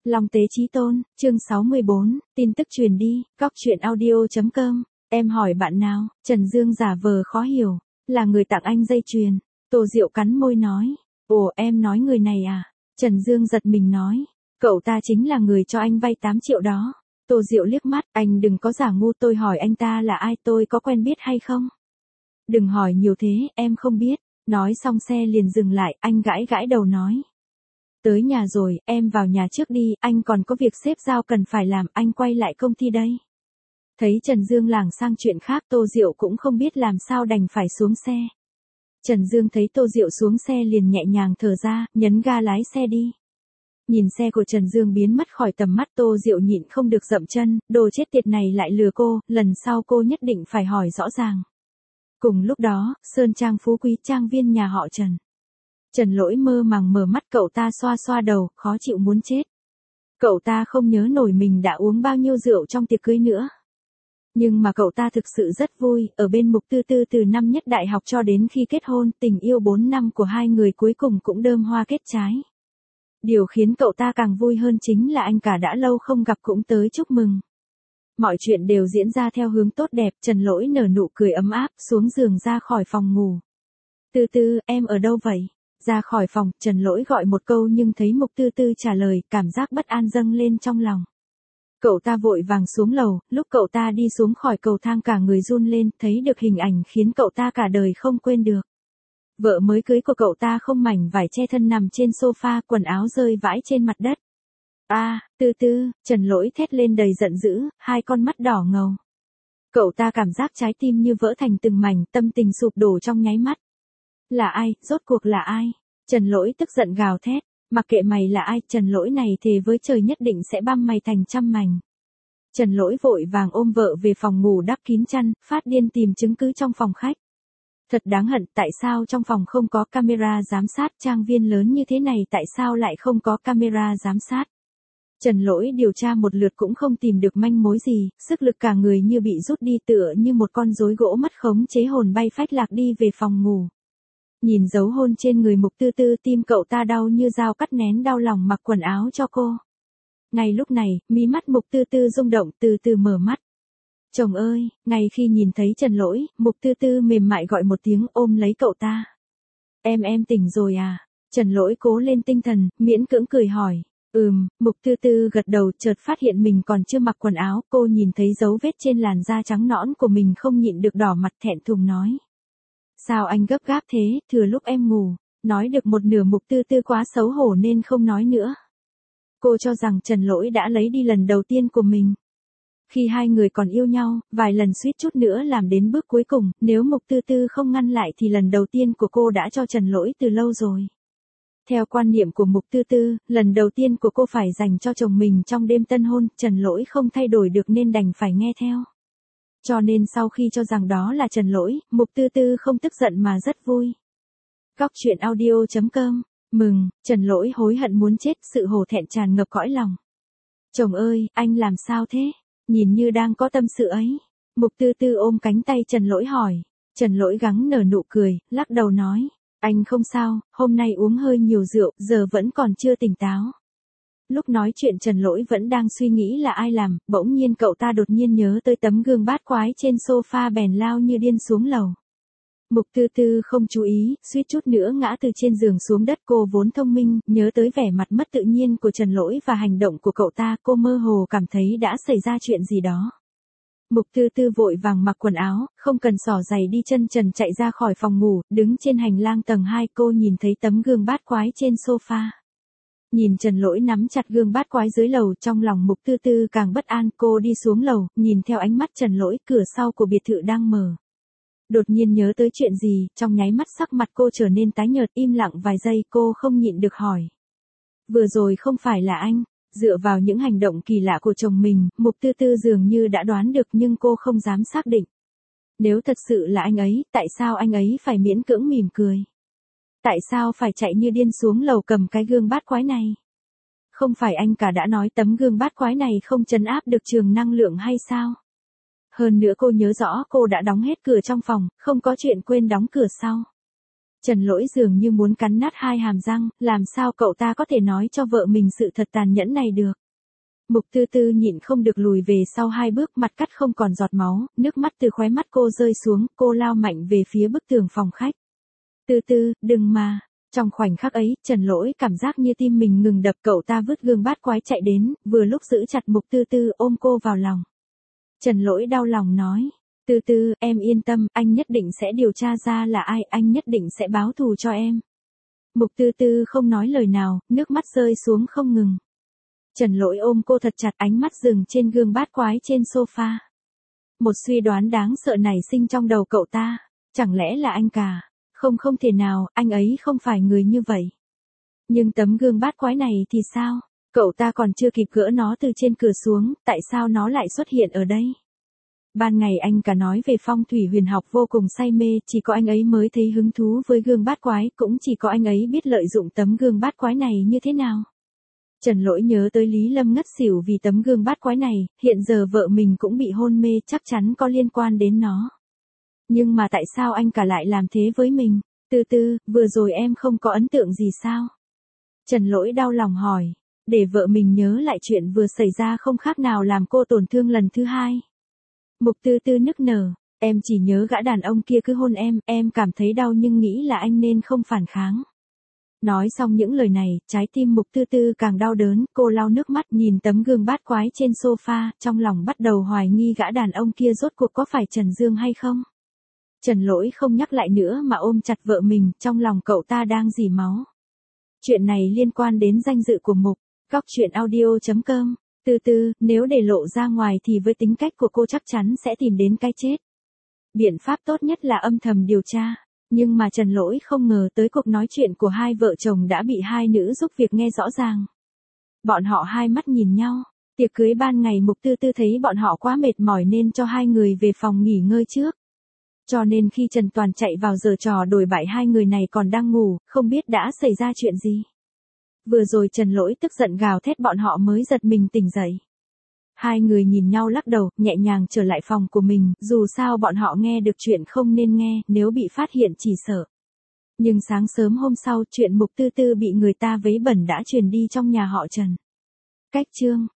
Long Tế Chí Tôn, chương 64, tin tức truyền đi, cóc.audio.com, em hỏi bạn nào, Trần Dương giả vờ khó hiểu, là người tặng anh dây chuyền. Tô Diệu cắn môi nói, ồ em nói người này à? Trần Dương giật mình nói, cậu ta chính là người cho anh vay 8 triệu đó. Tô Diệu liếc mắt, anh đừng có giả ngu, tôi hỏi anh ta là ai, tôi có quen biết hay không? Đừng hỏi nhiều thế, em không biết. Nói xong xe liền dừng lại, anh gãi gãi đầu nói. Tới nhà rồi, em vào nhà trước đi, anh còn có việc xếp giao cần phải làm, anh quay lại công ty đây. Thấy Trần Dương lảng sang chuyện khác, Tô Diệu cũng không biết làm sao đành phải xuống xe. Trần Dương thấy Tô Diệu xuống xe liền nhẹ nhàng thở ra, nhấn ga lái xe đi. Nhìn xe của Trần Dương biến mất khỏi tầm mắt, Tô Diệu nhịn không được dậm chân, đồ chết tiệt này lại lừa cô, lần sau cô nhất định phải hỏi rõ ràng. Cùng lúc đó, Sơn Trang Phú Quý trang viên nhà họ Trần. Trần Lỗi mơ màng mở mắt, cậu ta xoa xoa đầu, khó chịu muốn chết. Cậu ta không nhớ nổi mình đã uống bao nhiêu rượu trong tiệc cưới nữa. Nhưng mà cậu ta thực sự rất vui, ở bên Mục Tư Tư từ năm nhất đại học cho đến khi kết hôn, tình yêu 4 năm của hai người cuối cùng cũng đơm hoa kết trái. Điều khiến cậu ta càng vui hơn chính là anh cả đã lâu không gặp cũng tới chúc mừng. Mọi chuyện đều diễn ra theo hướng tốt đẹp, Trần Lỗi nở nụ cười ấm áp, xuống giường ra khỏi phòng ngủ. Tư Tư, em ở đâu vậy? Ra khỏi phòng, Trần Lỗi gọi một câu nhưng thấy Mục Tư Tư trả lời, cảm giác bất an dâng lên trong lòng. Cậu ta vội vàng xuống lầu, lúc cậu ta đi xuống khỏi cầu thang cả người run lên, thấy được hình ảnh khiến cậu ta cả đời không quên được. Vợ mới cưới của cậu ta không mảnh vải che thân nằm trên sofa, quần áo rơi vãi trên mặt đất. Tư Tư, Trần Lỗi thét lên đầy giận dữ, hai con mắt đỏ ngầu. Cậu ta cảm giác trái tim như vỡ thành từng mảnh, tâm tình sụp đổ trong nháy mắt. Là ai, rốt cuộc là ai? Trần Lỗi tức giận gào thét, mặc kệ mày là ai, Trần Lỗi này thề với trời nhất định sẽ băm mày thành trăm mảnh. Trần Lỗi vội vàng ôm vợ về phòng ngủ đắp kín chăn, phát điên tìm chứng cứ trong phòng khách. Thật đáng hận, tại sao trong phòng không có camera giám sát, trang viên lớn như thế này tại sao lại không có camera giám sát? Trần Lỗi điều tra một lượt cũng không tìm được manh mối gì, sức lực cả người như bị rút đi, tựa như một con rối gỗ mất khống chế, hồn bay phách lạc đi về phòng ngủ. Nhìn dấu hôn trên người Mục Tư Tư, tim cậu ta đau như dao cắt, nén đau lòng mặc quần áo cho cô. Ngay lúc này, mí mắt Mục Tư Tư rung động, từ từ mở mắt. Chồng ơi, ngay khi nhìn thấy Trần Lỗi, Mục Tư Tư mềm mại gọi một tiếng, ôm lấy cậu ta. Em tỉnh rồi à? Trần Lỗi cố lên tinh thần, miễn cưỡng cười hỏi. Mục Tư Tư gật đầu, chợt phát hiện mình còn chưa mặc quần áo, cô nhìn thấy dấu vết trên làn da trắng nõn của mình không nhịn được đỏ mặt, thẹn thùng nói. Sao anh gấp gáp thế, thừa lúc em ngủ? Nói được một nửa, Mục Tư Tư quá xấu hổ nên không nói nữa. Cô cho rằng Trần Lỗi đã lấy đi lần đầu tiên của mình. Khi hai người còn yêu nhau, vài lần suýt chút nữa làm đến bước cuối cùng, nếu Mục Tư Tư không ngăn lại thì lần đầu tiên của cô đã cho Trần Lỗi từ lâu rồi. Theo quan niệm của Mục Tư Tư, lần đầu tiên của cô phải dành cho chồng mình trong đêm tân hôn, Trần Lỗi không thay đổi được nên đành phải nghe theo. Cho nên sau khi cho rằng đó là Trần Lỗi, Mục Tư Tư không tức giận mà rất vui. Cóc.audio.com, mừng, Trần Lỗi hối hận muốn chết, sự hổ thẹn tràn ngập cõi lòng. Chồng ơi, anh làm sao thế? Nhìn như đang có tâm sự ấy. Mục Tư Tư ôm cánh tay Trần Lỗi hỏi. Trần Lỗi gắng nở nụ cười, lắc đầu nói. Anh không sao, hôm nay uống hơi nhiều rượu, giờ vẫn còn chưa tỉnh táo. Lúc nói chuyện Trần Lỗi vẫn đang suy nghĩ là ai làm, bỗng nhiên cậu ta đột nhiên nhớ tới tấm gương bát quái trên sofa, bèn lao như điên xuống lầu. Mục Tư Tư không chú ý, suýt chút nữa ngã từ trên giường xuống đất. Cô vốn thông minh, nhớ tới vẻ mặt mất tự nhiên của Trần Lỗi và hành động của cậu ta, cô mơ hồ cảm thấy đã xảy ra chuyện gì đó. Mục Tư Tư vội vàng mặc quần áo, không cần xỏ giày đi chân trần chạy ra khỏi phòng ngủ, đứng trên hành lang tầng 2, cô nhìn thấy tấm gương bát quái trên sofa. Nhìn Trần Lỗi nắm chặt gương bát quái dưới lầu, trong lòng Mục Tư Tư càng bất an, cô đi xuống lầu, nhìn theo ánh mắt Trần Lỗi, cửa sau của biệt thự đang mở. Đột nhiên nhớ tới chuyện gì, trong nháy mắt sắc mặt cô trở nên tái nhợt, im lặng vài giây, cô không nhịn được hỏi. Vừa rồi không phải là anh? Dựa vào những hành động kỳ lạ của chồng mình, Mục Tư Tư dường như đã đoán được nhưng cô không dám xác định. Nếu thật sự là anh ấy, tại sao anh ấy phải miễn cưỡng mỉm cười? Tại sao phải chạy như điên xuống lầu cầm cái gương bát quái này? Không phải anh cả đã nói tấm gương bát quái này không trấn áp được trường năng lượng hay sao? Hơn nữa cô nhớ rõ cô đã đóng hết cửa trong phòng, không có chuyện quên đóng cửa sau. Trần Lỗi dường như muốn cắn nát hai hàm răng, làm sao cậu ta có thể nói cho vợ mình sự thật tàn nhẫn này được. Mục Tư Tư nhịn không được lùi về sau 2 bước, mặt cắt không còn giọt máu, nước mắt từ khóe mắt cô rơi xuống, cô lao mạnh về phía bức tường phòng khách. Tư Tư, đừng mà. Trong khoảnh khắc ấy, Trần Lỗi cảm giác như tim mình ngừng đập, cậu ta vứt gương bát quái chạy đến, vừa lúc giữ chặt Mục Tư Tư ôm cô vào lòng. Trần Lỗi đau lòng nói, Tư Tư, em yên tâm, anh nhất định sẽ điều tra ra là ai, anh nhất định sẽ báo thù cho em. Mục Tư Tư không nói lời nào, nước mắt rơi xuống không ngừng. Trần Lỗi ôm cô thật chặt, ánh mắt dừng trên gương bát quái trên sofa. Một suy đoán đáng sợ nảy sinh trong đầu cậu ta, chẳng lẽ là anh cả? Không thể nào, anh ấy không phải người như vậy. Nhưng tấm gương bát quái này thì sao? Cậu ta còn chưa kịp gỡ nó từ trên cửa xuống, tại sao nó lại xuất hiện ở đây? Ban ngày anh cả nói về phong thủy huyền học vô cùng say mê, chỉ có anh ấy mới thấy hứng thú với gương bát quái, cũng chỉ có anh ấy biết lợi dụng tấm gương bát quái này như thế nào. Trần Lỗi nhớ tới Lý Lâm ngất xỉu vì tấm gương bát quái này, hiện giờ vợ mình cũng bị hôn mê, chắc chắn có liên quan đến nó. Nhưng mà tại sao anh cả lại làm thế với mình? Tư Tư, vừa rồi em không có ấn tượng gì sao? Trần Lỗi đau lòng hỏi, để vợ mình nhớ lại chuyện vừa xảy ra không khác nào làm cô tổn thương lần thứ 2. Mục Tư Tư nức nở, em chỉ nhớ gã đàn ông kia cứ hôn em cảm thấy đau nhưng nghĩ là anh nên không phản kháng. Nói xong những lời này, trái tim Mục Tư Tư càng đau đớn, cô lau nước mắt nhìn tấm gương bát quái trên sofa, trong lòng bắt đầu hoài nghi gã đàn ông kia rốt cuộc có phải Trần Dương hay không. Trần Lỗi không nhắc lại nữa mà ôm chặt vợ mình, trong lòng cậu ta đang rỉ máu. Chuyện này liên quan đến danh dự của Mục. Góc truyện audio.com. Tư Tư, nếu để lộ ra ngoài thì với tính cách của cô chắc chắn sẽ tìm đến cái chết. Biện pháp tốt nhất là âm thầm điều tra. Nhưng mà Trần Lỗi không ngờ tới cuộc nói chuyện của hai vợ chồng đã bị hai nữ giúp việc nghe rõ ràng. Bọn họ hai mắt nhìn nhau. Tiệc cưới ban ngày Mục Tư Tư thấy bọn họ quá mệt mỏi nên cho hai người về phòng nghỉ ngơi trước. Cho nên khi Trần Toàn chạy vào giở trò đổi bại hai người này còn đang ngủ, không biết đã xảy ra chuyện gì. Vừa rồi Trần Lỗi tức giận gào thét bọn họ mới giật mình tỉnh dậy. Hai người nhìn nhau lắc đầu, nhẹ nhàng trở lại phòng của mình, dù sao bọn họ nghe được chuyện không nên nghe, nếu bị phát hiện chỉ sợ. Nhưng sáng sớm hôm sau, chuyện Mục Tư Tư bị người ta vấy bẩn đã truyền đi trong nhà họ Trần. Cách chương